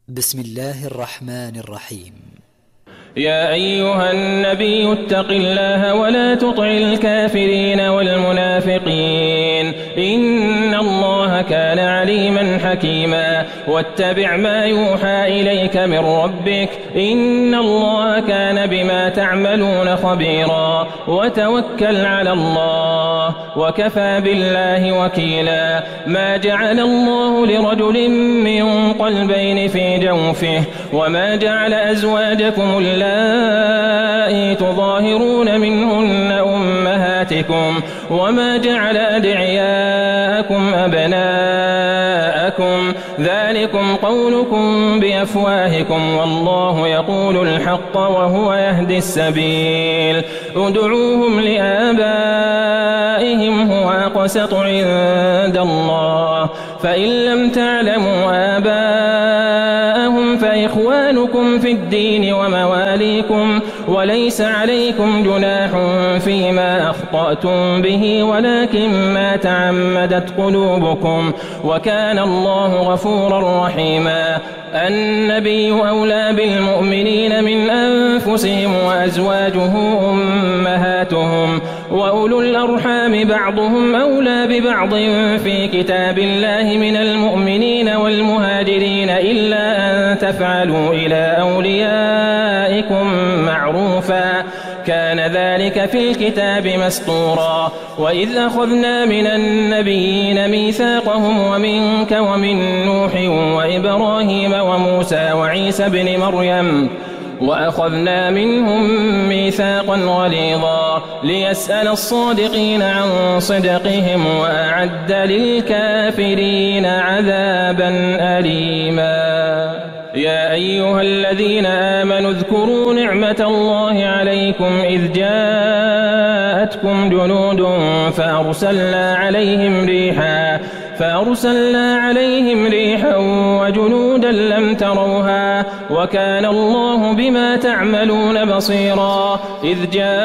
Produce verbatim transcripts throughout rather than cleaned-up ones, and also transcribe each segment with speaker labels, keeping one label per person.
Speaker 1: بسم الله الرحمن الرحيم.
Speaker 2: يا أيها النبي اتق الله ولا تطع الكافرين والمنافقين إن الله كان عليما حكيما واتبع ما يوحى إليك من ربك إن الله كان بما تعملون خبيرا وتوكل على الله وكفى بالله وكيلا. ما جعل الله لرجل من قلبين في جوفه وما جعل أزواجكم اللائي تظاهرون منهن أمهاتكم وما جعل أدعياءكم أبناءكم ذلكم قولكم بأفواهكم والله يقول الحق وهو يهدي السبيل. ادعوهم لآبائهم هو أقسط عند الله فإن لم تعلموا آباءهم فإخوانكم في الدين ومواليكم وليس عليكم جناح فيما أخطأتم به ولكن ما تعمدت قلوبكم وكان الله غفورا رحيما. النبي أولى بالمؤمنين من أنفسهم وأزواجه أمهاتهم وأولو الأرحام بعضهم أولى ببعض في كتاب الله من المؤمنين والمهاجرين إلا أن تفعلوا إلى أوليائكم معروفا كان ذلك في الكتاب مسطورا. وإذ أخذنا من النبيين ميثاقهم ومنك ومن نوح وإبراهيم وموسى وعيسى بن مريم وأخذنا منهم ميثاقا غليظا ليسأل الصادقين عن صدقهم وأعد للكافرين عذابا أليما. يا أيها الذين آمنوا اذكروا نعمة الله عليكم إذ جاءتكم جنود فأرسلنا عليهم ريحا فأرسلنا عليهم ريحا وجنودا لم تروها وكان الله بما تعملون بصيرا. إذ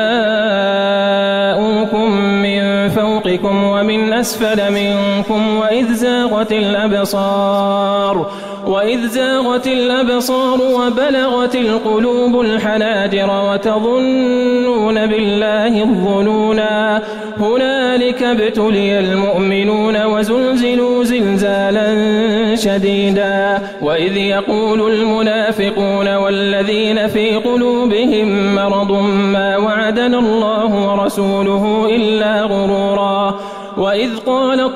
Speaker 2: جاءوكم من فوقكم ومن أسفل منكم وإذ زاغت الأبصار وإذ زاغت الأبصار وبلغت القلوب الحناجر وتظنون بالله الظنونا هنالك ابتلي المؤمنون وزلزلوا زلزالا شديدا. وإذ يقول المنافقون والذين في قلوبهم مرض ما وعدنا الله ورسوله إلا غرورا. وإذ قالت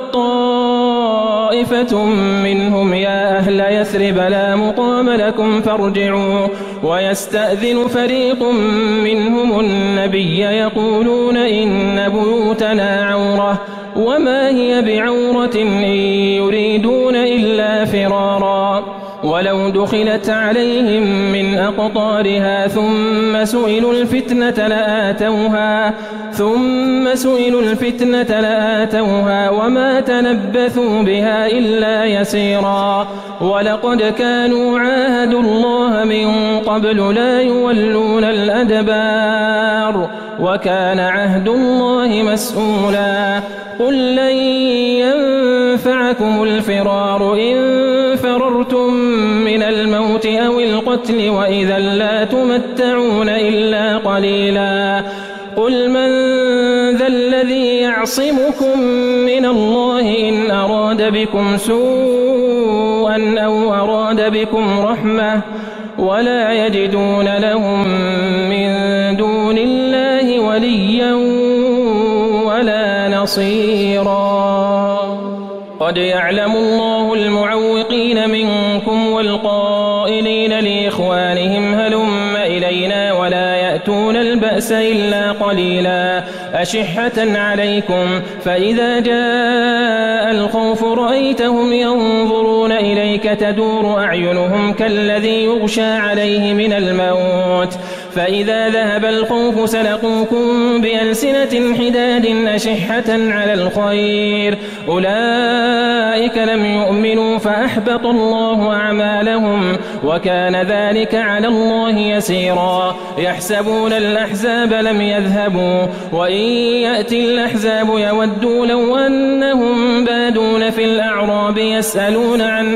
Speaker 2: طائفة منهم يا أهل يثرب لا مقام لكم فارجعوا ويستأذن فريق منهم النبي يقولون إن بيوتنا عورة وما هي بعورة إن يريدون إلا فرارا. ولو دخلت عليهم من أقطارها ثم سئلوا الفتنة لآتوها ثم سئلوا الفتنة لآتوها وما تلبثوا بها إلا يسيرا. ولقد كانوا عاهدوا الله من قبل لا يولون الأدبار وكان عهد الله مسؤولا. قل لن ينفعكم الفرار إن فررتم من الموت أو القتل وإذا لا تمتعون إلا قليلا. قل من ذا الذي يعصمكم من الله إن أراد بكم سوءا أو أراد بكم رحمة ولا يجدون لهم من دون الله وليا ولا نصيرا. قد يعلم الله المعوقين منكم والقائلين لإخوانهم هلم إلينا ولا يأتون البأس إلا قليلا أشحة عليكم فإذا جاء الخوف رأيتهم ينظرون إليك تدور أعينهم كالذي يغشى عليه من الموت فإذا ذهب الخوف سلقوكم بألسنة حداد أشحة على الخير أولئك لم يؤمنوا فأحبط الله أعمالهم وكان ذلك على الله يسيرا يحسبون الأحزاب لم يذهبوا وإن يأتي الأحزاب يودوا لو أنهم بادون في الأعراب يسألون عن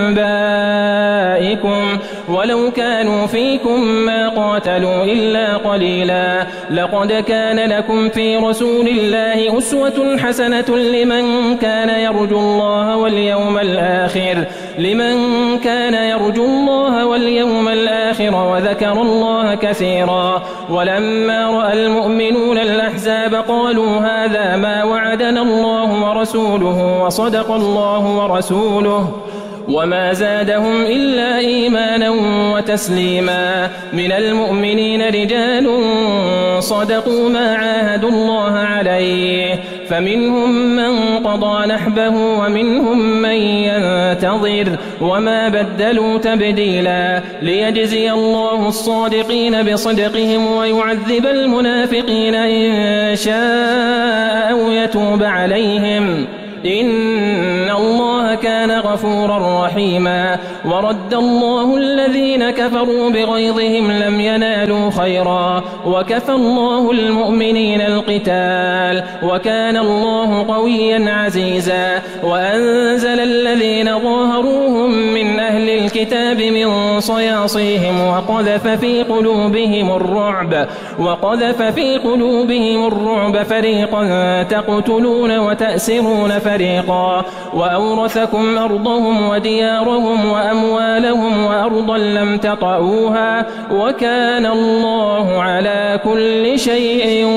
Speaker 2: أنبائكم ولو كانوا فيكم ما قاتلوا إلا قليلا لقد كان لكم في رسول الله أسوة حسنة لمن كان يرجو الله واليوم الآخر لمن كان يرجو الله واليوم الآخر وذكر الله كثيرا ولما رأى المؤمنون الأحزاب قالوا هذا ما وعدنا الله ورسوله وصدق الله ورسوله وما زادهم إلا إيمانا وتسليما من المؤمنين رجال صدقوا ما عاهدوا الله عليه فمنهم من قضى نحبه ومنهم من ينتظر وما بدلوا تبديلا ليجزي الله الصادقين بصدقهم ويعذب المنافقين إن شاء أو يتوب عليهم إن الله كان غفورا رحيما ورد الله الذين كفروا بغيظهم لم ينالوا خيرا وكفى الله المؤمنين القتال وكان الله قويا عزيزا وأنزل الذين ظاهروهم من أهل الكتاب من صياصيهم وقذف في قلوبهم الرعب وقذف في قلوبهم الرعب فريقا تقتلون وتأسرون فريقا فريقا وأورثكم أرضهم وديارهم وأموالهم وأرضا لم تطئوها وكان الله على كل شيء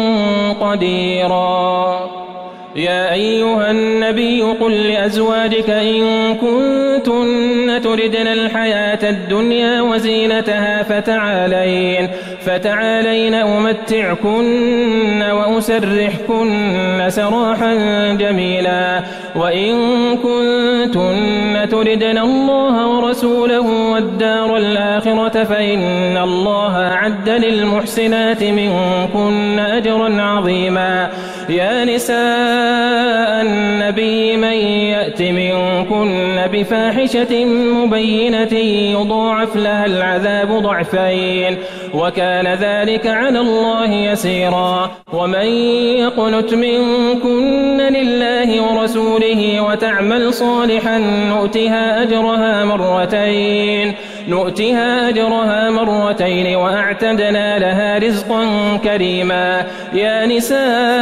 Speaker 2: قديرا يا أيها النبي قل لأزواجك إن كنتن تردن الحياة الدنيا وزينتها فتعالين فتعالين أمتعكن وأسرحكن سراحا جميلا وإن كنتن تردن الله ورسوله والدار الآخرة فإن الله أعد للمحسنات منكن أجرا عظيما يا نساء النبي من يأت منكن بفاحشة مبينة يضاعف لها العذاب ضعفين وكان ذلك على الله يسيرا ومن يقنت منكن لله ورسوله وتعمل صالحا نؤتها أجرها مرتين نؤتها أجرها مرتين وأعتدنا لها رزقا كريما يا نساء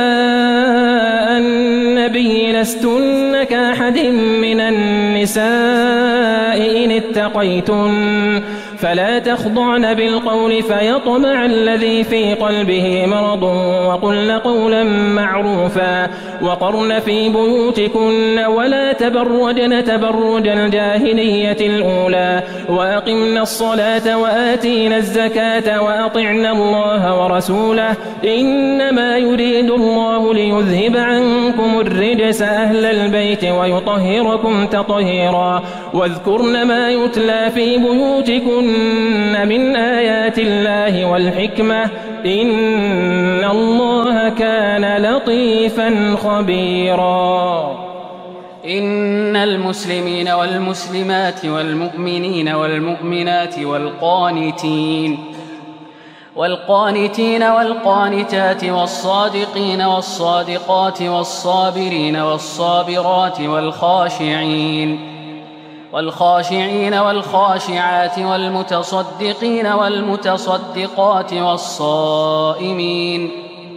Speaker 2: النبي لستن كأحد من النساء إن اتقيتن فلا تخضعن بالقول فيطمع الذي في قلبه مرض وقلن قولا معروفا وقرن في بيوتكن ولا تبرجن تبرج الجاهلية الأولى وأقمن الصلاة وآتينا الزكاة وأطعن الله ورسوله إنما يريد الله ليذهب عنكم الرجس أهل البيت ويطهركم تطهيرا واذكرن ما يتلى في بيوتكن من آيات الله والحكمة إن الله كان لطيفا خبيرا
Speaker 3: إن المسلمين والمسلمات والمؤمنين والمؤمنات والقانتين والقانتين والقانتات والصادقين والصادقات والصابرين والصابرات والخاشعين والخاشعين والخاشعات والمتصدقين والمتصدقات والصائمين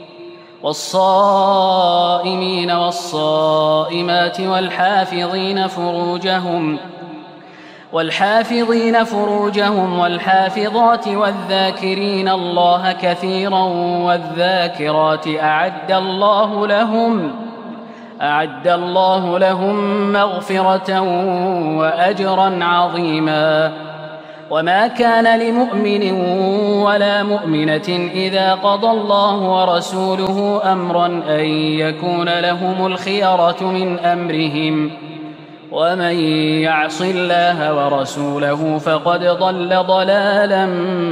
Speaker 3: والصائمين والصائمات والحافظين فروجهم والحافظين فروجهم والحافظات والذاكرين الله كثيرا والذاكرات أعد الله لهم أعد الله لهم مغفرة وأجرا عظيما وما كان لمؤمن ولا مؤمنة إذا قضى الله ورسوله أمرا أن يكون لهم الخيرة من أمرهم ومن يعص الله ورسوله فقد ضل ضلالا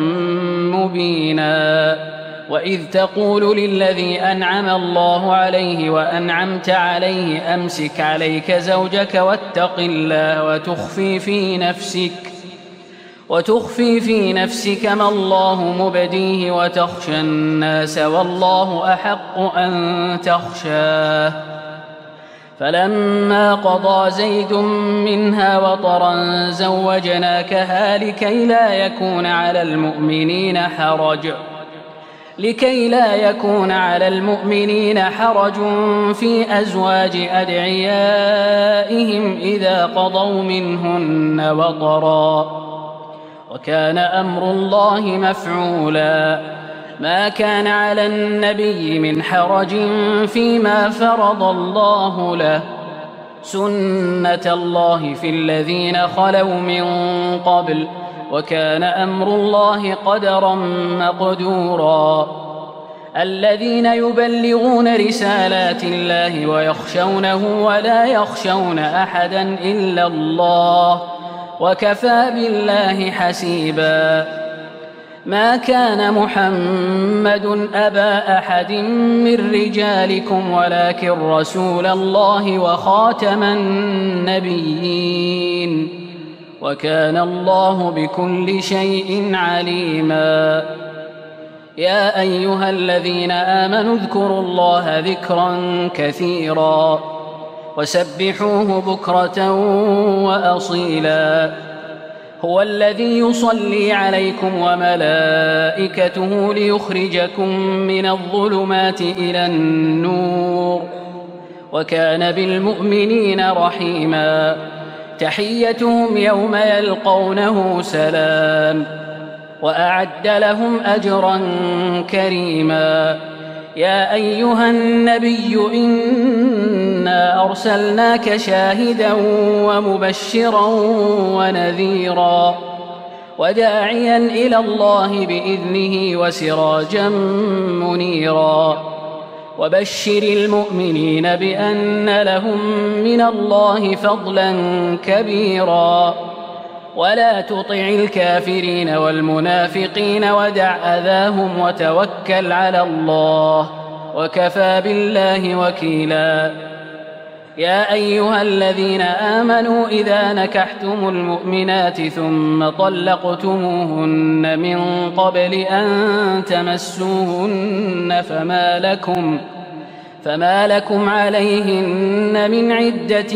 Speaker 3: مبينا. وإذ تقول للذي أنعم الله عليه وأنعمت عليه أمسك عليك زوجك واتق الله وتخفي في نفسك وتخفي في نفسك ما الله مبديه وتخشى الناس والله أحق أن تخشاه. فلما قضى زيد منها وطرا زوجناكها لكي لا يكون على المؤمنين حرج لكي لا يكون على المؤمنين حرج في أزواج أدعيائهم إذا قضوا منهن وطرا، وكان أمر الله مفعولا. ما كان على النبي من حرج فيما فرض الله له، سنة الله في الذين خلوا من قبل، وكان أمر الله قدرا مقدورا. الذين يبلغون رسالات الله ويخشونه ولا يخشون أحدا إلا الله، وكفى بالله حسيبا. ما كان محمد أبا أحد من رجالكم ولكن رسول الله وخاتم النبيين، وكان الله بكل شيء عليما. يا أيها الذين آمنوا اذكروا الله ذكرا كثيرا وسبحوه بكرة وأصيلا. هو الذي يصلي عليكم وملائكته ليخرجكم من الظلمات إلى النور، وكان بالمؤمنين رحيما. تحيتهم يوم يلقونه سلام، وأعد لهم أجرا كريما. يا أيها النبي إنا أرسلناك شاهدا ومبشرا ونذيرا وداعيا إلى الله بإذنه وسراجا منيرا. وبشر المؤمنين بأن لهم من الله فضلا كبيرا. ولا تطع الكافرين والمنافقين ودع أذاهم وتوكل على الله، وكفى بالله وكيلا. يا أيها الذين آمنوا إذا نكحتم المؤمنات ثم طلقتموهن من قبل أن تمسوهن فما لكم فما لكم عليهن من عدة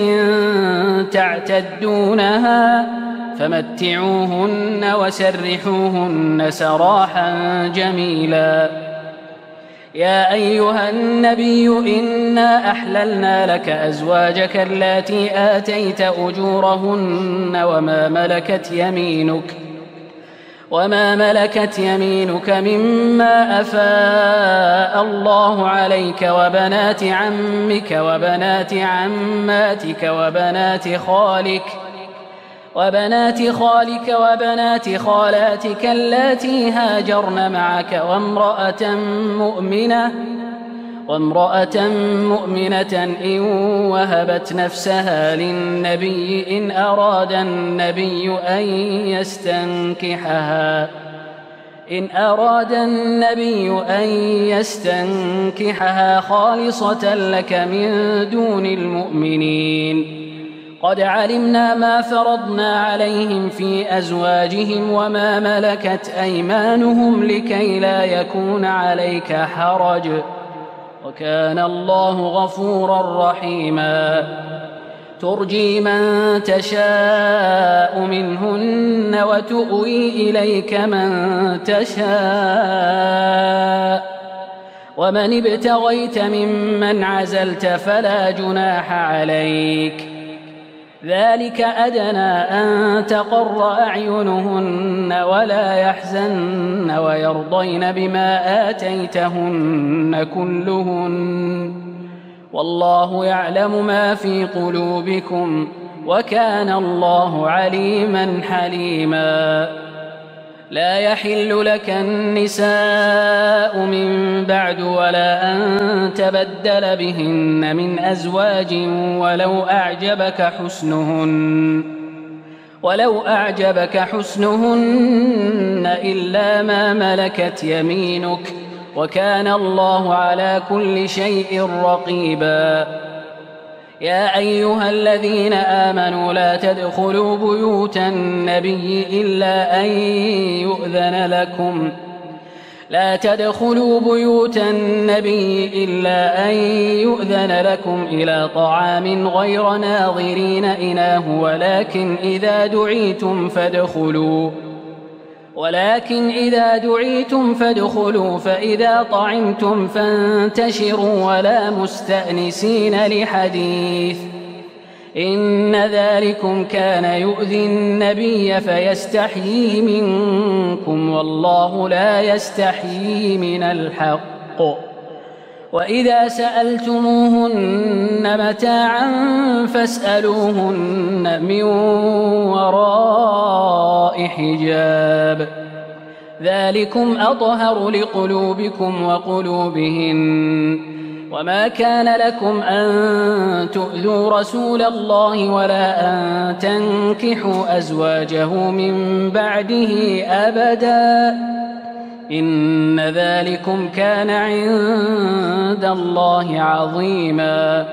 Speaker 3: تعتدونها، فمتعوهن وسرحوهن سراحا جميلا. يا أيها النبي إنا أحللنا لك أزواجك اللاتي آتيت أجورهن وما ملكت يمينك وما ملكت يمينك مما أفاء الله عليك وبنات عمك وبنات عماتك وبنات خالك وبنات خالك وبنات خالاتك اللاتي هاجرن معك وامرأة مؤمنة وامرأة مؤمنة إن وهبت نفسها للنبي إن أراد النبي أن يستنكحها إن أراد النبي أن يستنكحها خالصة لك من دون المؤمنين. قد علمنا ما فرضنا عليهم في أزواجهم وما ملكت أيمانهم لكي لا يكون عليك حرج، وكان الله غفورا رحيما. ترجي من تشاء منهن وتؤوي إليك من تشاء، ومن ابتغيت ممن عزلت فلا جناح عليك. ذلك أدنى أن تقر أعينهن ولا يحزن ويرضين بما آتيتهن كلهن، والله يعلم ما في قلوبكم وكان الله عليما حليما. لا يحل لك النساء من بعد ولا أن تبدل بهن من أزواج ولو أعجبك حسنهن ولو أعجبك حسنهن إلا ما ملكت يمينك وكان الله على كل شيء رقيبا. يا أيها الذين آمنوا لا تدخلوا بيوت النبي إلا أن يؤذن لكم لا تدخلوا بيوت النبي إلا أن يؤذن لكم إلى طعام غير ناظرين إناه ولكن إذا دعيتم فادخلوا ولكن إذا دعيتم فادخلوا فإذا طعمتم فانتشروا ولا مستأنسين لحديث إن ذلكم كان يؤذي النبي فيستحيي منكم والله لا يستحيي من الحق. وإذا سألتموهن متاعا فاسألوهن من وراء حجاب ذلكم أطهر لقلوبكم وقلوبهن. وما كان لكم أن تؤذوا رسول الله ولا أن تنكحوا أزواجه من بعده أبدا إن ذلكم كان عند الله عظيما.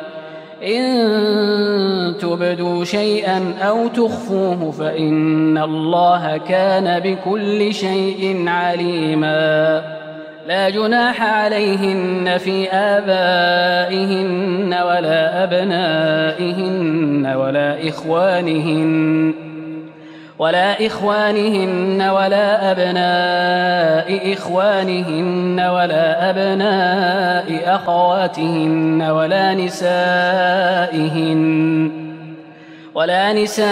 Speaker 3: إن تبدوا شيئا أو تخفوه فإن الله كان بكل شيء عليما. لا جناح عليهن في آبائهن ولا أبنائهن ولا إخوانهن ولا إخوانهن ولا أبناء إخوانهن ولا أبناء أخواتهن ولا نسائهن ولا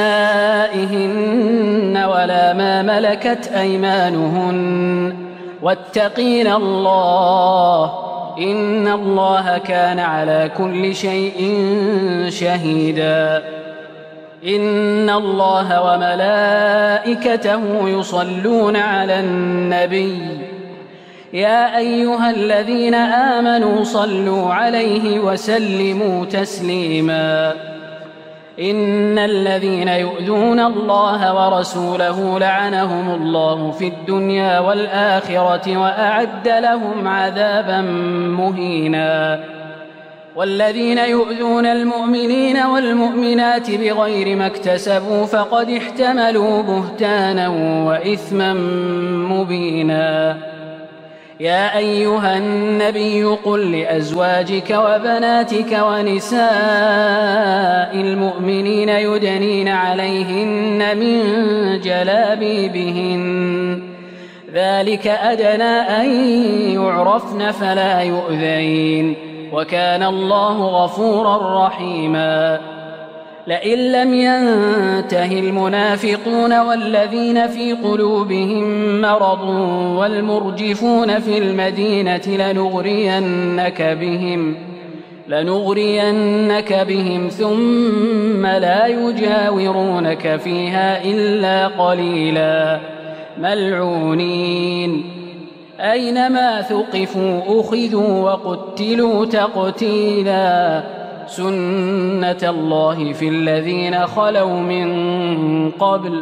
Speaker 3: نسائهن ولا ما ملكت أيمانهن واتقين الله إن الله كان على كل شيء شهيدا. إن الله وملائكته يصلون على النبي يا أيها الذين آمنوا صلوا عليه وسلموا تسليما. إن الذين يؤذون الله ورسوله لعنهم الله في الدنيا والآخرة وأعد لهم عذابا مهينا. والذين يؤذون المؤمنين والمؤمنات بغير ما اكتسبوا فقد احتملوا بهتانا وإثما مبينا. يا أيها النبي قل لأزواجك وبناتك ونساء المؤمنين يدنين عليهن من جلابيبهن ذلك أدنى أن يعرفن فلا يؤذين وكان الله غفورا رحيما. لئن لم ينته المنافقون والذين في قلوبهم مرض والمرجفون في المدينة لنغرينك بهم لنغرينك بهم ثم لا يجاورونك فيها إلا قليلا ملعونين أينما ثقفوا أخذوا وقتلوا تقتيلا. سنة الله في الذين خلوا من قبل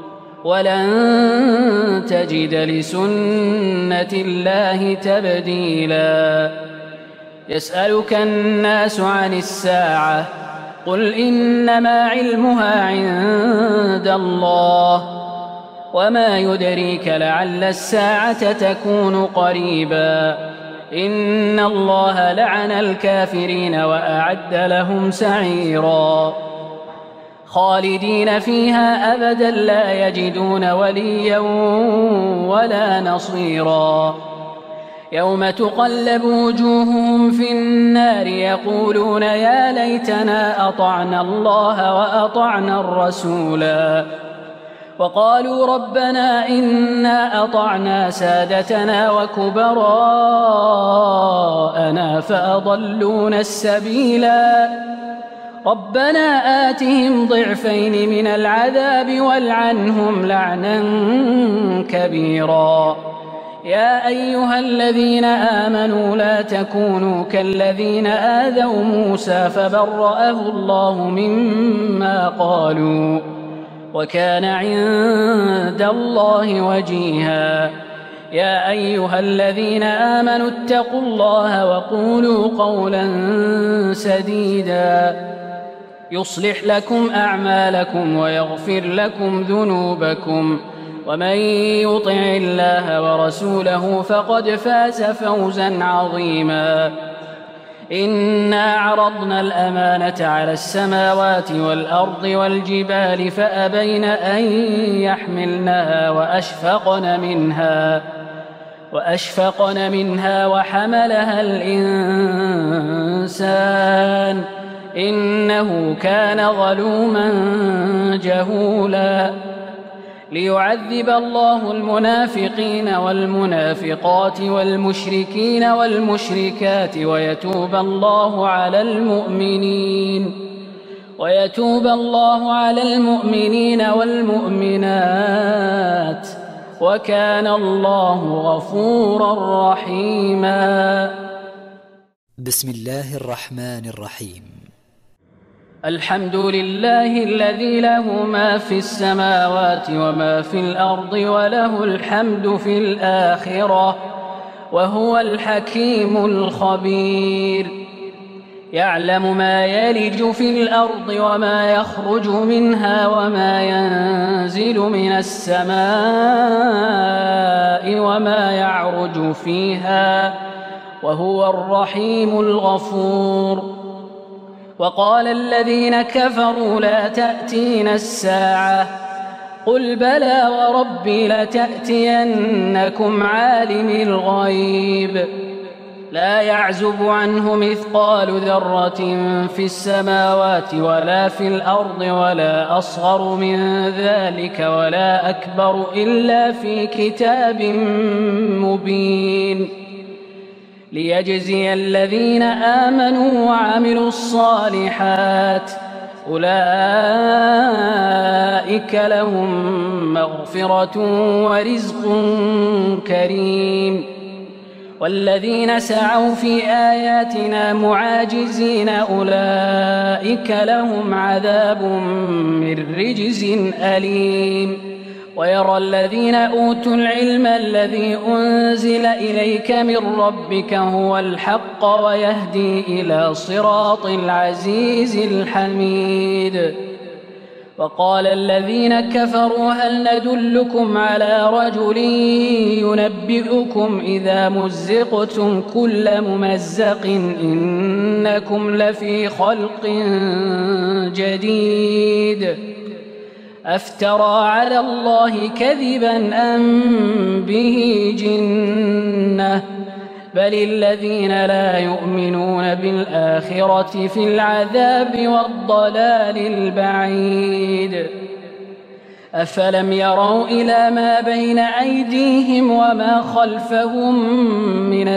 Speaker 3: ولن تجد لسنة الله تبديلا. يسألك الناس عن الساعة قل إنما علمها عند الله وما يدريك لعل الساعة تكون قريبا. إن الله لعن الكافرين وأعد لهم سعيرا خالدين فيها أبدا لا يجدون وليا ولا نصيرا. يوم تقلب وجوههم في النار يقولون يا ليتنا أطعنا الله وأطعنا الرسولا وقالوا ربنا إنا أطعنا سادتنا وكبراءنا فأضلونا السبيلا ربنا آتهم ضعفين من العذاب والعنهم لعنا كبيرا يا أيها الذين آمنوا لا تكونوا كالذين آذوا موسى فبرأه الله مما قالوا وكان عند الله وجيها يا أيها الذين آمنوا اتقوا الله وقولوا قولا سديدا يصلح لكم أعمالكم ويغفر لكم ذنوبكم ومن يطع الله ورسوله فقد فاز فوزا عظيما إنا عرضنا الأمانة على السماوات والأرض والجبال فأبين أن يحملنها وأشفقن منها وأشفقن منها وحملها الإنسان إنه كان ظلوما جهولا ليعذب الله المنافقين والمنافقات والمشركين والمشركات ويتوب الله على المؤمنين ويتوب الله على المؤمنين والمؤمنات وكان الله غفورا رحيما.
Speaker 1: بسم الله الرحمن الرحيم.
Speaker 3: الحمد لله الذي له ما في السماوات وما في الأرض وله الحمد في الآخرة وهو الحكيم الخبير يعلم ما يلج في الأرض وما يخرج منها وما ينزل من السماء وما يعرج فيها وهو الرحيم الغفور. وقال الذين كفروا لا تأتينا الساعة قل بلى وربي لتأتينكم عالم الغيب لا يعزب عنه مثقال ذرة في السماوات ولا في الأرض ولا أصغر من ذلك ولا أكبر إلا في كتاب مبين ليجزي الذين آمنوا وعملوا الصالحات أولئك لهم مغفرة ورزق كريم والذين سعوا في آياتنا معاجزين أولئك لهم عذاب من رجز أليم. ويرى الذين أوتوا العلم الذي أنزل إليك من ربك هو الحق ويهدي إلى صراط العزيز الحميد. وقال الذين كفروا هل ندلكم على رجل ينبئكم إذا مزقتم كل ممزق إنكم لفي خلق جديد أفترى على الله كذبا أم به جنة بل الذين لا يؤمنون بالآخرة في العذاب والضلال البعيد. أفلم يروا إلى ما بين أيديهم وما خلفهم من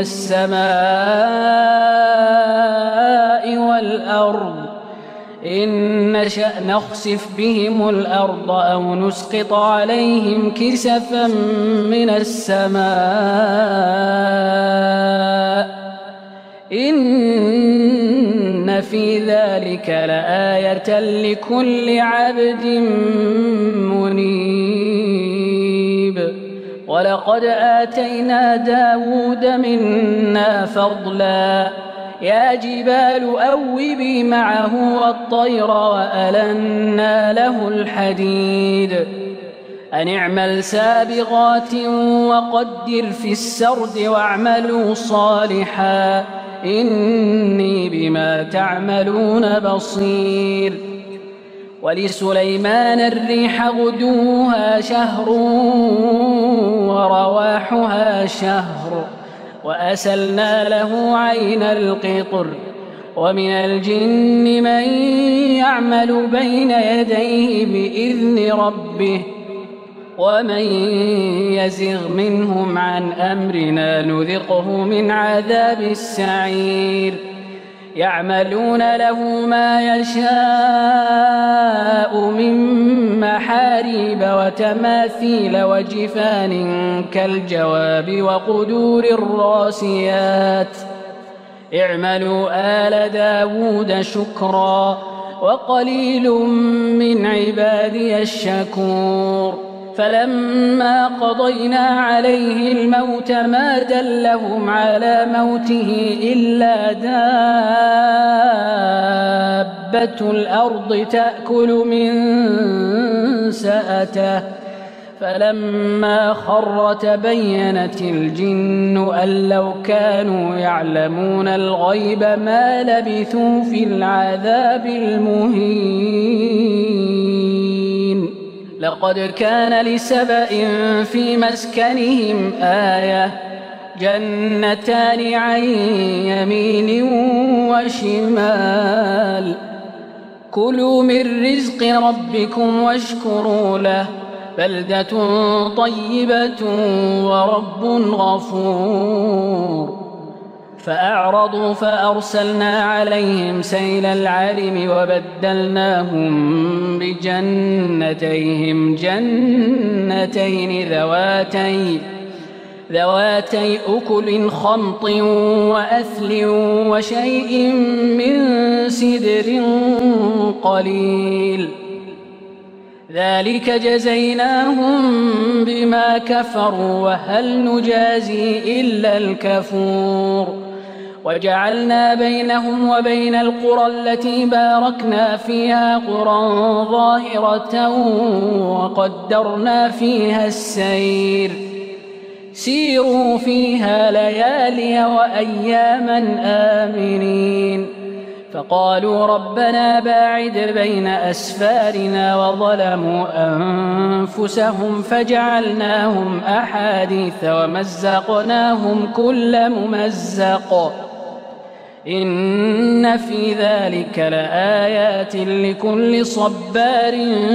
Speaker 3: السماء والأرض إن نشأ نخسف بهم الأرض أو نسقط عليهم كسفا من السماء إن في ذلك لآية لكل عبد منيب. ولقد آتينا داود منا فضلا يا جبال أوبي معه والطير وألنا له الحديد أن اعمل سابغات وقدر في السرد واعملوا صالحا إني بما تعملون بصير. ولسليمان الريح غدوها شهر ورواحها شهر وأسلنا له عين القطر ومن الجن من يعمل بين يديه بإذن ربه ومن يزغ منهم عن أمرنا نذقه من عذاب السعير. يعملون له ما يشاء من محاريب وتماثيل وجفان كالجواب وقدور الراسيات اعملوا آل داود شكرا وقليل من عبادي الشكور فلما قضينا عليه الموت ما دلهم على موته إلا دابة الأرض تأكل من سأته فلما خر تبينت الجن أن لو كانوا يعلمون الغيب ما لبثوا في العذاب المهين لقد كان لسبأ في مسكنهم آية جنتان عن يمين وشمال كلوا من رزق ربكم واشكروا له بلدة طيبة ورب غفور فأعرضوا فأرسلنا عليهم سيل العرم وبدلناهم بجنتيهم جنتين ذواتي ذواتي أكل خمط وأثل وشيء من سدر قليل ذلك جزيناهم بما كفروا وهل نجازي إلا الكفور وجعلنا بينهم وبين القرى التي باركنا فيها قرى ظاهرة وقدرنا فيها السير سيروا فيها ليالي وأياما آمنين فقالوا ربنا باعد بين أسفارنا وظلموا أنفسهم فجعلناهم أحاديث ومزقناهم كل ممزق إن في ذلك لآيات لكل صبار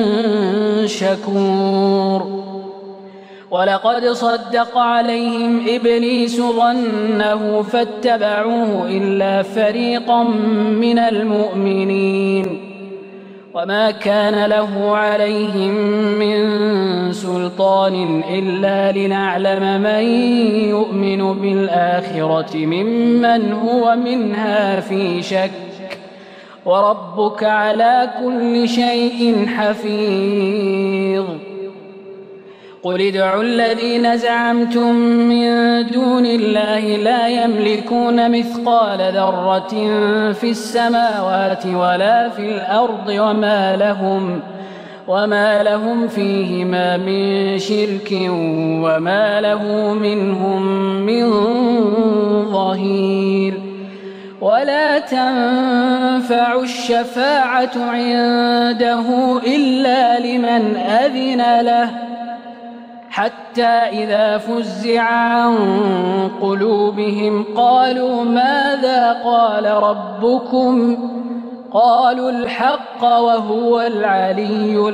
Speaker 3: شكور ولقد صدق عليهم إبليس ظنه فاتبعوه إلا فريقا من المؤمنين وما كان له عليهم من سلطان إلا لنعلم من يؤمن بالآخرة ممن هو منها في شك وربك على كل شيء حفيظ قل ادعوا الذين زعمتم من دون الله لا يملكون مثقال ذرة في السماوات ولا في الأرض وما لهم وما لهم فيهما من شرك وما له منهم من ظهير ولا تنفع الشفاعة عنده إلا لمن أذن له حتى إذا فزع عن قلوبهم قالوا ماذا قال ربكم قالوا الحق وهو العلي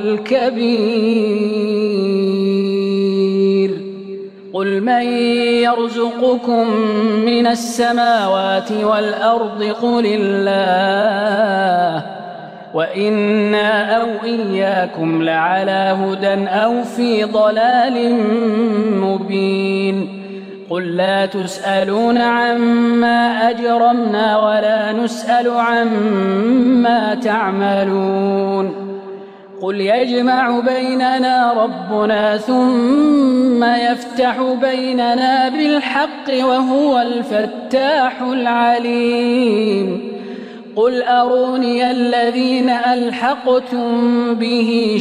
Speaker 3: الكبير قل من يرزقكم من السماوات والأرض قل الله وإنا أو إياكم لعلى هدى أو في ضلال مبين قل لا تسألون عما أجرمنا ولا نسأل عما تعملون قل يجمع بيننا ربنا ثم يفتح بيننا بالحق وهو الفتاح العليم قل أروني الذين ألحقتم به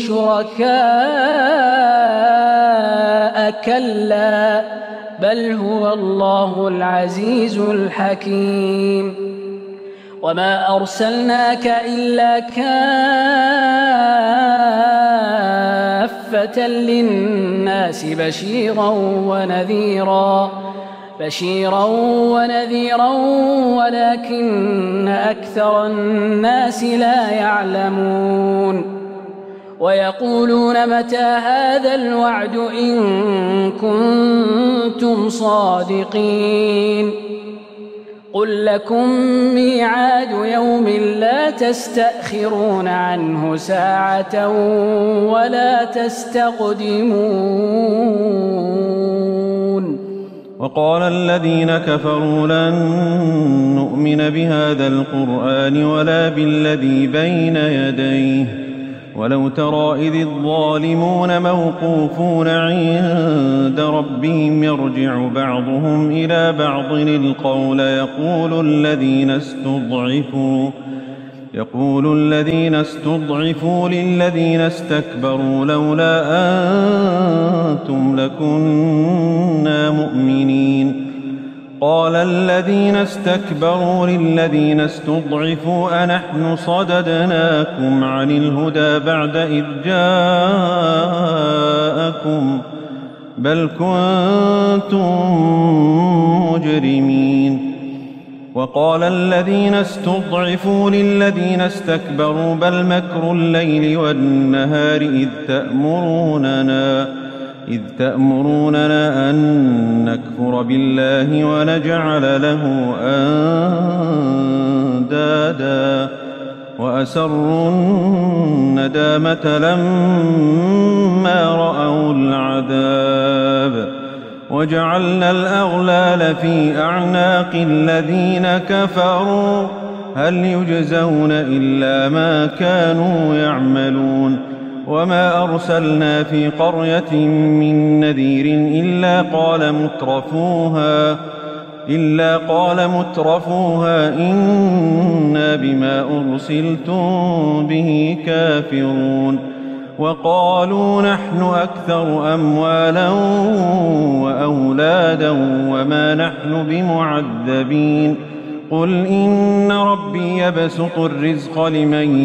Speaker 3: شركاء كلا بل هو الله العزيز الحكيم وما أرسلناك إلا كافة للناس بشيرا ونذيرا بشيرا ونذيرا ولكن أكثر الناس لا يعلمون ويقولون متى هذا الوعد إن كنتم صادقين قل لكم ميعاد يوم لا تستأخرون عنه ساعة ولا تستقدمون.
Speaker 4: وقال الذين كفروا لن نؤمن بهذا القرآن ولا بالذي بين يديه ولو ترى إذ الظالمون موقوفون عند ربهم يرجع بعضهم إلى بعض القول يقول الذين استضعفوا يقول الذين استضعفوا للذين استكبروا لولا أنتم لكنا مؤمنين. قال الذين استكبروا للذين استضعفوا أنحن صددناكم عن الهدى بعد إذ جاءكم بل كنتم مجرمين. وقال الذين استضعفوا للذين استكبروا بل مكر الليل والنهار إذ تأمروننا إذ تأمروننا أن نكفر بالله ونجعل له أندادا وأسروا الندامة لما رأوا العذاب وجعلنا الأغلال في أعناق الذين كفروا هل يجزون إلا ما كانوا يعملون. وما أرسلنا في قرية من نذير إلا قال مترفوها إلا قال مترفوها إنا بما أرسلتم به كافرون. وقالوا نحن أكثر أموالا وأولادا وما نحن بمعذبين. قل إن ربي يبسط الرزق لمن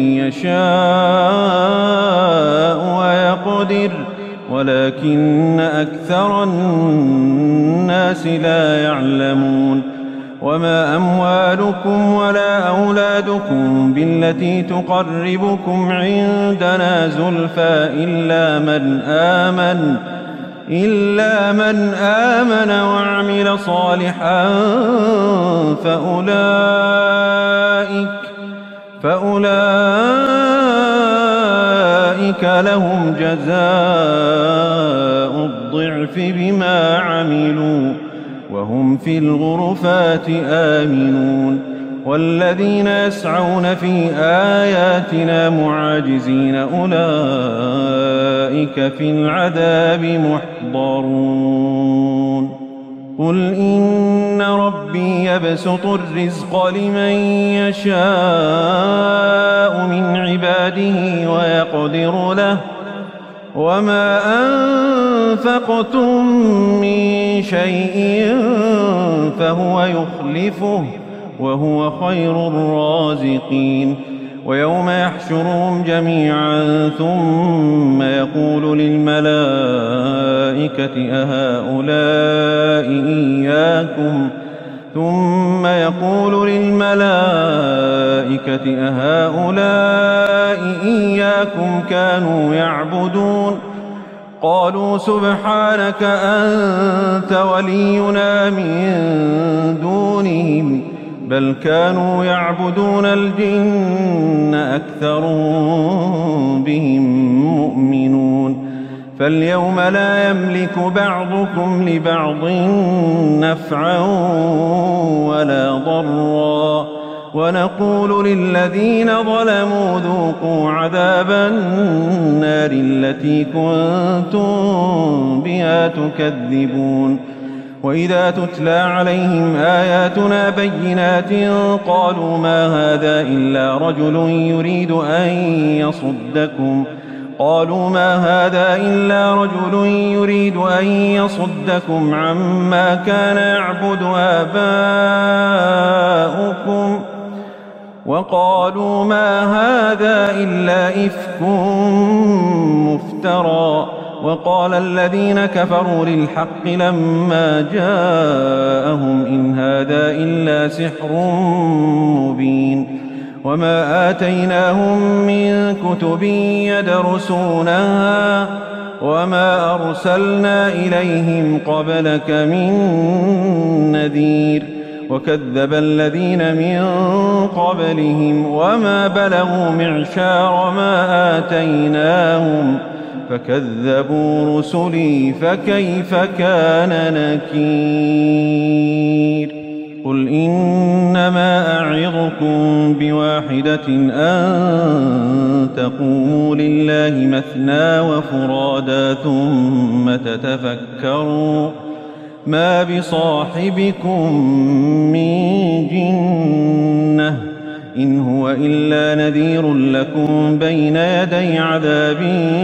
Speaker 4: يشاء ويقدر ولكن أكثر الناس لا يعلمون. وما أموالكم ولا أولادكم بالتي تقربكم عندنا زلفى إلا من آمن إلا من آمن وعمل صالحا فأولئك فأولئك لهم جزاء الضعف بما عملوا وهم في الغرفات آمنون. والذين يسعون في آياتنا معاجزين أولئك في العذاب محضرون. قل إن ربي يبسط الرزق لمن يشاء من عباده ويقدر له وما أنفقتم من شيء فهو يخلفه وهو خير الرازقين. ويوم يحشرهم جميعا ثم يقول للملائكة أهؤلاء إياكم ثم يقول للملائكة أهؤلاء إياكم كانوا يعبدون قالوا سبحانك أنت ولينا من دونهم بل كانوا يعبدون الجن أكثرهم بهم مؤمنون. فاليوم لا يملك بعضكم لبعض نفعا ولا ضرا ونقول للذين ظلموا ذوقوا عذاب النار التي كنتم بها تكذبون. وإذا تتلى عليهم آياتنا بينات قالوا ما هذا إلا رجل يريد أن يصدكم قالوا ما هذا إلا رجل يريد أن يصدكم عما كان يعبد آباؤكم وقالوا ما هذا إلا إفك مفترى. وقال الذين كفروا للحق لما جاءهم إن هذا إلا سحر مبين. وما آتيناهم من كتب يدرسونها وما أرسلنا إليهم قبلك من نذير. وكذب الذين من قبلهم وما بلغوا معشار ما آتيناهم فكذبوا رسلي فكيف كان نكير قل إنما أعظكم بواحدة أن تقوموا لله مثنى وفرادا ثم تتفكروا ما بصاحبكم من جنة إن هو إلا نذير لكم بين يدي عذاب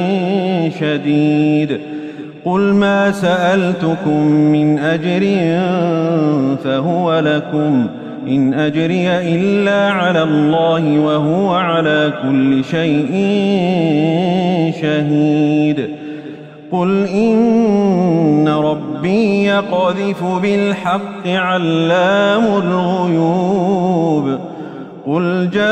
Speaker 4: شديد قل ما سألتكم من أجر فهو لكم إن أجري إلا على الله وهو على كل شيء شهيد قل إن ربي يقذف بالحق علام الغيوب قل جاء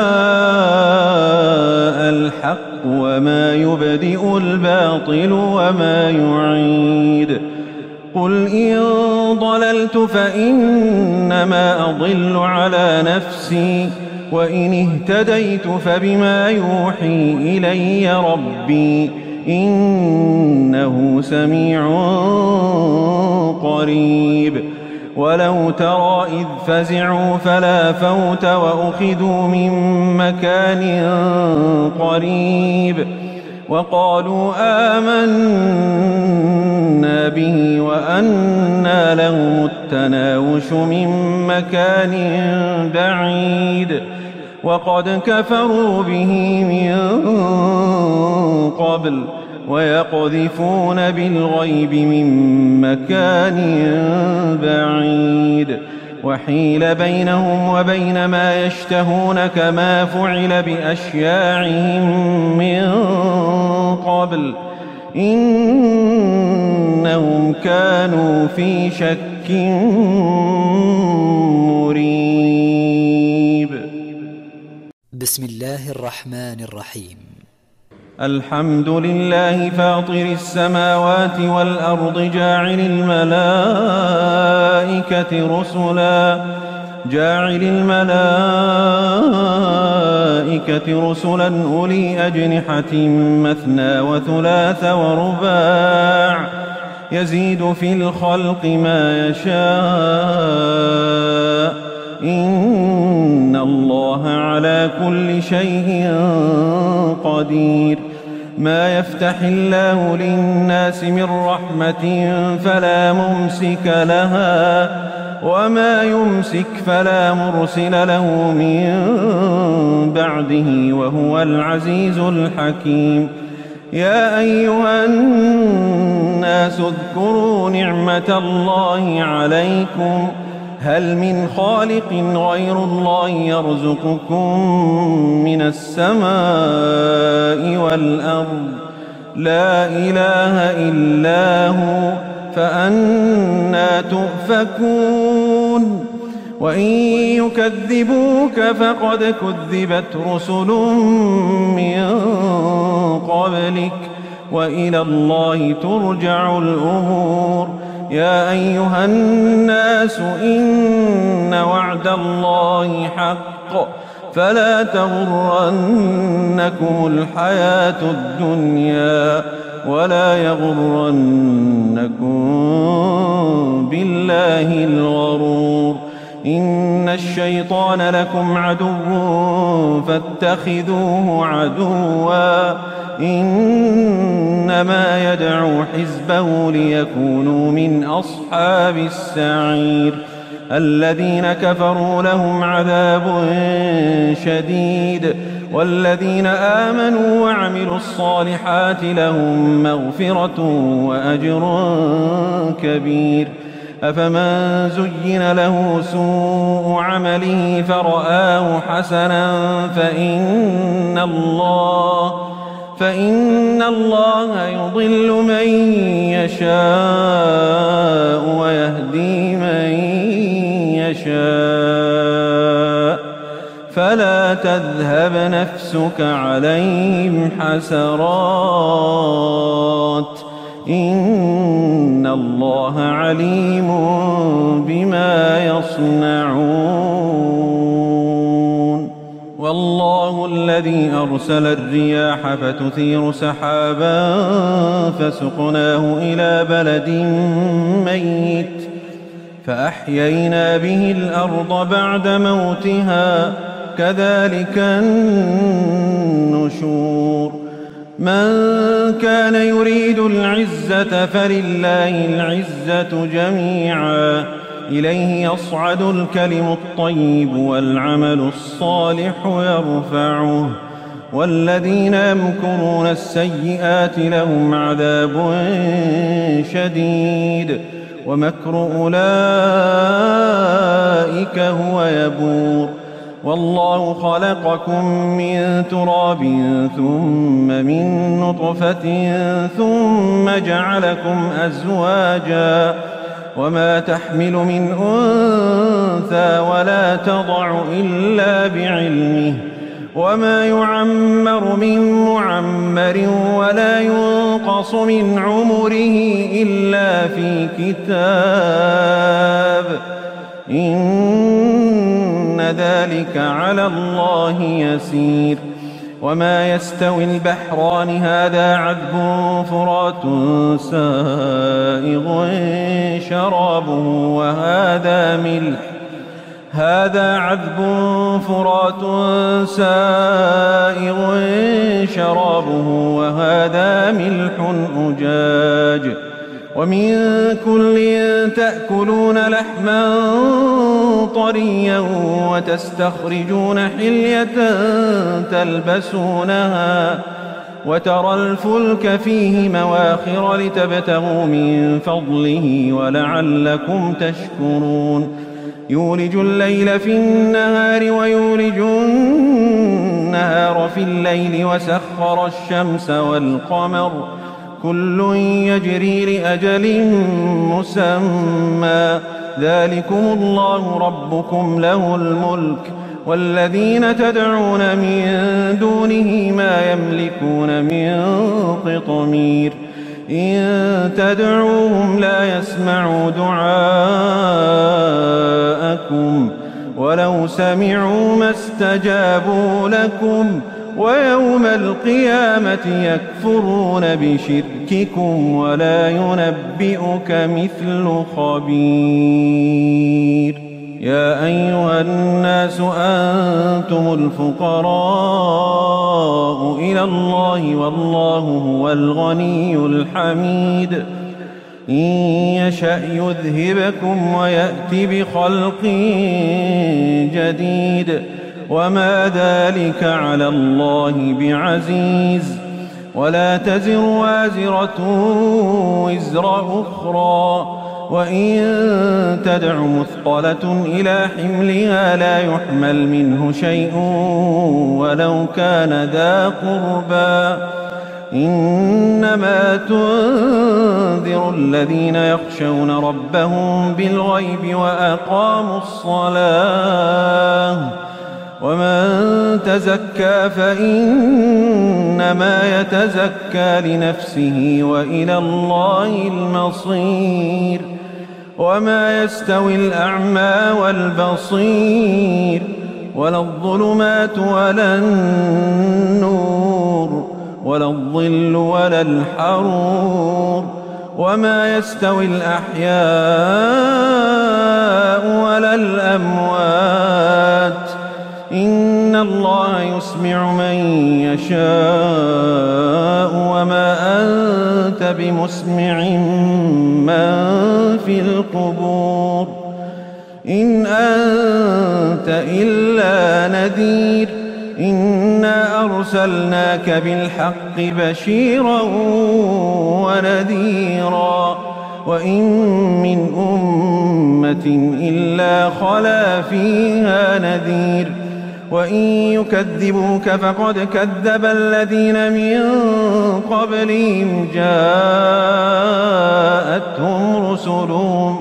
Speaker 4: الحق وما يبدئ الباطل وما يعيد قل إن ضللت فإنما أضل على نفسي وإن اهتديت فبما يوحي إلي ربي إنه سميع قريب ولو ترى إذ فزعوا فلا فوت وأخذوا من مكان قريب وقالوا آمنا به وأنى لهم التناوش من مكان بعيد وقد كفروا به من قبل ويقذفون بالغيب من مكان بعيد وحيل بينهم وبين ما يشتهون كما فعل بأشياعهم من قبل إنهم كانوا في شك مريب.
Speaker 1: بسم الله الرحمن الرحيم.
Speaker 4: الحمد لله فاطر السماوات والأرض جاعل الملائكة رسلا جاعل الملائكة رسلا أولي أجنحة مثنى وثلاث ورباع يزيد في الخلق ما يشاء إن الله على كل شيء قدير. ما يفتح الله للناس من رحمة فلا ممسك لها وما يمسك فلا مرسل له من بعده وهو العزيز الحكيم. يا أيها الناس اذكروا نعمة الله عليكم هل من خالق غير الله يرزقكم من السماء والأرض لا إله إلا هو فأنى تؤفكون. وإن يكذبوك فقد كذبت رسل من قبلك وإلى الله ترجع الأمور. يا أيها الناس إن وعد الله حق فلا تغرنكم الحياة الدنيا ولا يغرنكم بالله الغرور. إن الشيطان لكم عدو فاتخذوه عدوا إنما يدعو حزبه ليكونوا من أصحاب السعير. الذين كفروا لهم عذاب شديد والذين آمنوا وعملوا الصالحات لهم مغفرة وأجر كبير. أفمن زين له سوء عمله فرآه حسنا فإن الله فإن الله يضل من يشاء ويهدي من يشاء فلا تذهب نفسك عليهم حسرات إن الله عليم بما يصنعون. والله الذي أرسل الرياح فتثير سحابا فسقناه إلى بلد ميت فأحيينا به الأرض بعد موتها كذلك النشور. من كان يريد العزة فلله العزة جميعا إليه يصعد الكلم الطيب والعمل الصالح يرفعه والذين يمكرون السيئات لهم عذاب شديد ومكر أولئك هو يبور. والله خلقكم من تراب ثم من نطفة ثم جعلكم أزواجا وما تحمل من أنثى ولا تضع إلا بعلمه وما يعمر من معمر ولا ينقص من عمره إلا في كتاب إن ذلك على الله يسير. وما يستوي البحران هذا عذب فرات سائغ شرابه وهذا ملح هذا عذب فرات سائغ شرابه وهذا ملح أجاج ومن كل تأكلون لحما طريا وتستخرجون حلية تلبسونها وترى الفلك فيه مواخر لتبتغوا من فضله ولعلكم تشكرون. يولج الليل في النهار ويولج النهار في الليل وسخر الشمس والقمر كل يجري لأجل مسمى ذلكم الله ربكم له الملك والذين تدعون من دونه ما يملكون من قطمير إن تدعوهم لا يسمعوا دعاءكم ولو سمعوا ما استجابوا لكم ويوم القيامة يكفرون بشرككم ولا ينبئك مثل خبير. يا أيها الناس أنتم الفقراء إلى الله والله هو الغني الحميد إن يشأ يذهبكم ويأت بخلق جديد وما ذلك على الله بعزيز. ولا تزر وازرة وزر أخرى وإن تدع مثقلة إلى حملها لا يحمل منه شيء ولو كان ذا قربى إنما تنذر الذين يخشون ربهم بالغيب وأقاموا الصلاة ومن تزكى فإنما يتزكى لنفسه وإلى الله المصير. وما يستوي الأعمى والبصير ولا الظلمات ولا النور ولا الظل ولا الحرور وما يستوي الأحياء ولا الأموات إن الله يسمع من يشاء وما أنت بمسمع من في القبور إن أنت إلا نذير إنا أرسلناك بالحق بشيرا ونذيرا وإن من أمة إلا خلا فيها نذير وإن يكذبوك فقد كذب الذين من قبلهم جاءتهم رسلهم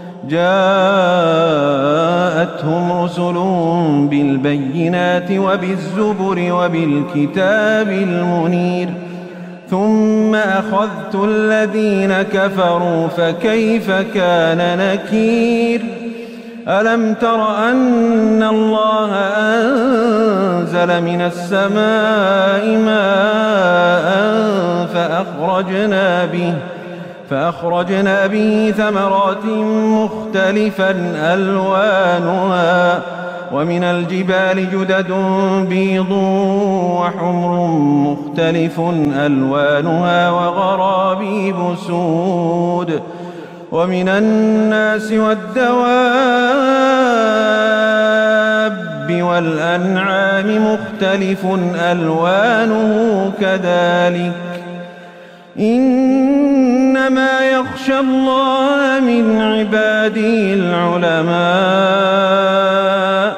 Speaker 4: جاءتهم رسلهم بالبينات وبالزبر وبالكتاب المنير ثم أخذت الذين كفروا فكيف كان نكير ألم تر أن الله أنزل من السماء ماء فأخرجنا به فأخرجنا به ثمرات مختلفا ألوانها ومن الجبال جدد بيض وحمر مختلف ألوانها وغرابيب سود ومن الناس والدواب والأنعام مختلف ألوانه كذلك إنما يخشى الله من عباده العلماء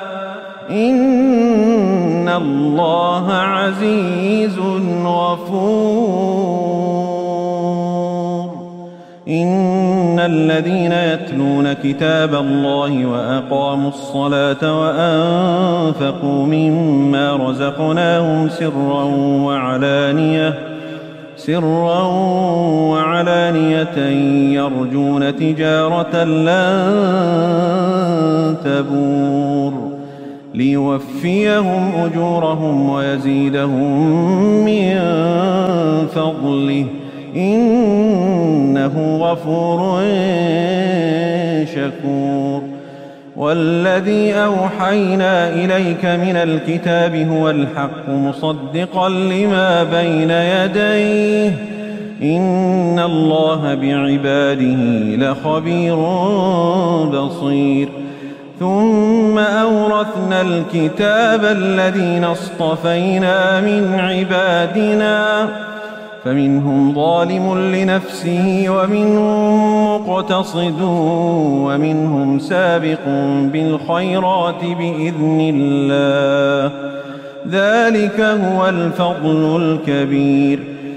Speaker 4: إن الله عزيز غفور إن الذين يتلون كتاب الله وأقاموا الصلاة وأنفقوا مما رزقناهم سرا وعلانية سرا وعلانية يرجون تجارة لن تبور ليوفيهم أجورهم ويزيدهم من فضله إنه غفور شكور والذي أوحينا إليك من الكتاب هو الحق مصدقا لما بين يديه إن الله بعباده لخبير بصير ثم أورثنا الكتاب الذين اصطفينا من عبادنا فمنهم ظالم لنفسه ومنهم مقتصد ومنهم سابق بالخيرات بإذن الله ذلك هو الفضل الكبير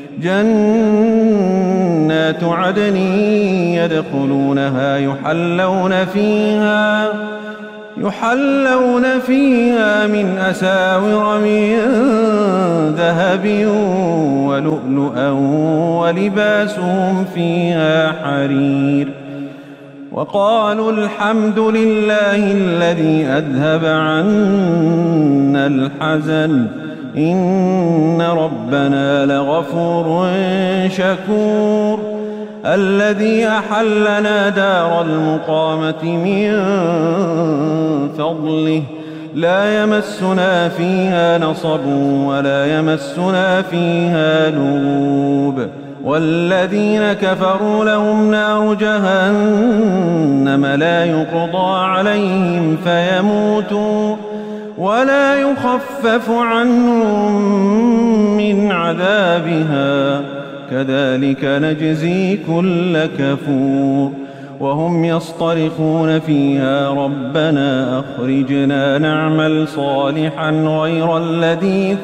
Speaker 4: جنات عدن يدخلونها يحلون فيها يحلون فيها من أساور من ذهب ولؤلؤا ولباسهم فيها حرير وقالوا الحمد لله الذي أذهب عنا الحزن إن ربنا لغفور شكور الذي أحلنا دار المقامة من فضله لا يمسنا فيها نصب ولا يمسنا فيها لغوب والذين كفروا لهم نار جهنم لا يقضى عليهم فيموتوا ولا يخفف عنهم من عذابها كذلك نجزي كل كفور وهم يصطرخون فيها ربنا أخرجنا نعمل صالحا غير الذي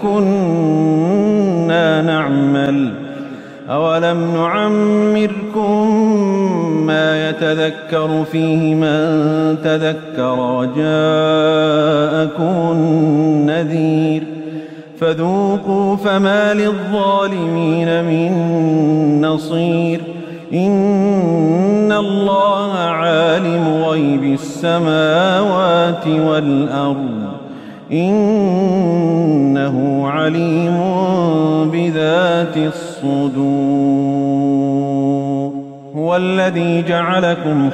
Speaker 4: كنا نعمل أولم نعمركم ما يتذكر فيه من تذكر وجاءكم النذير فذوقوا فما للظالمين من نصير إن الله عالم غيب السماوات والأرض إنه عليم بذات الصدور هو الذي جعلكم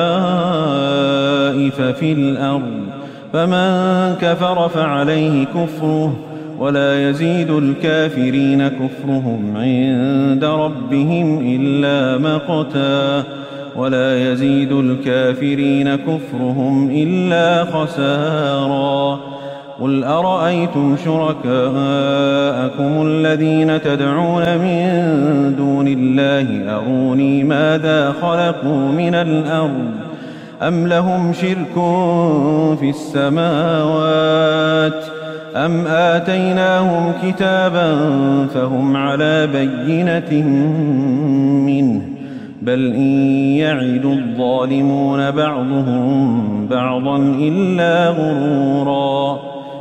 Speaker 4: خلائف في الأرض فمن كفر فعليه كفره ولا يزيد الكافرين كفرهم عند ربهم إلا مقتا ولا يزيد الكافرين كفرهم إلا خسارا قل أرأيتم شركاءكم الذين تدعون من دون الله أروني ماذا خلقوا من الأرض أم لهم شرك في السماوات أم آتيناهم كتابا فهم على بينة منه بل إن يعد الظالمون بعضهم بعضا إلا غرورا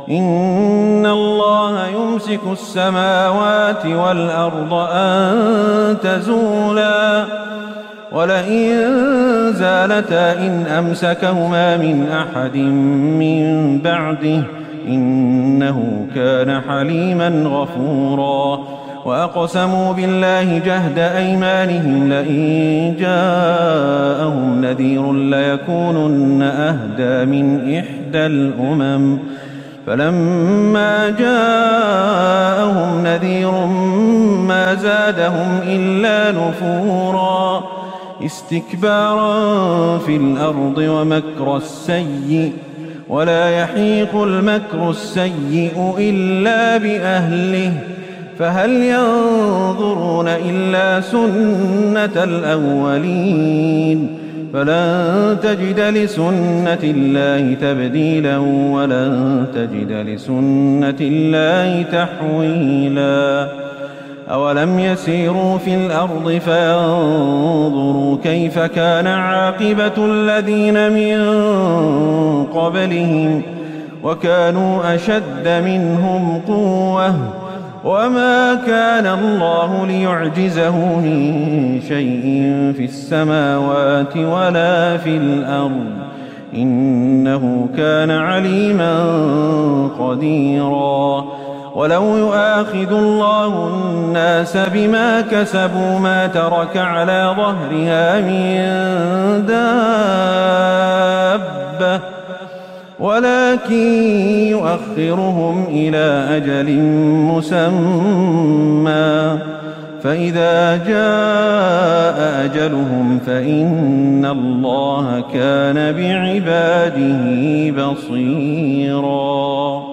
Speaker 4: إن الله يمسك السماوات والأرض أن تزولا ولئن زالتا إن أمسكهما من أحد من بعده إنه كان حليما غفورا وأقسموا بالله جهد أيمانهم لئن جاءهم نذير ليكونن أهدى من إحدى الأمم فلما جاءهم نذير ما زادهم إلا نفورا استكبارا في الأرض ومكر السيء ولا يحيق المكر السيء إلا بأهله فهل ينظرون إلا سنة الأولين فلن تجد لسنة الله تبديلا ولن تجد لسنة الله تحويلا أولم يسيروا في الأرض فينظروا كيف كان عاقبة الذين من قبلهم وكانوا أشد منهم قوة وما كان الله ليعجزه من شيء في السماوات ولا في الأرض إنه كان عليما قديرا ولو يؤاخذ الله الناس بما كسبوا ما ترك على ظهرها من دابة ولكن يؤخرهم إلى أجل مسمى فإذا جاء أجلهم فإن الله كان بعباده بصيراً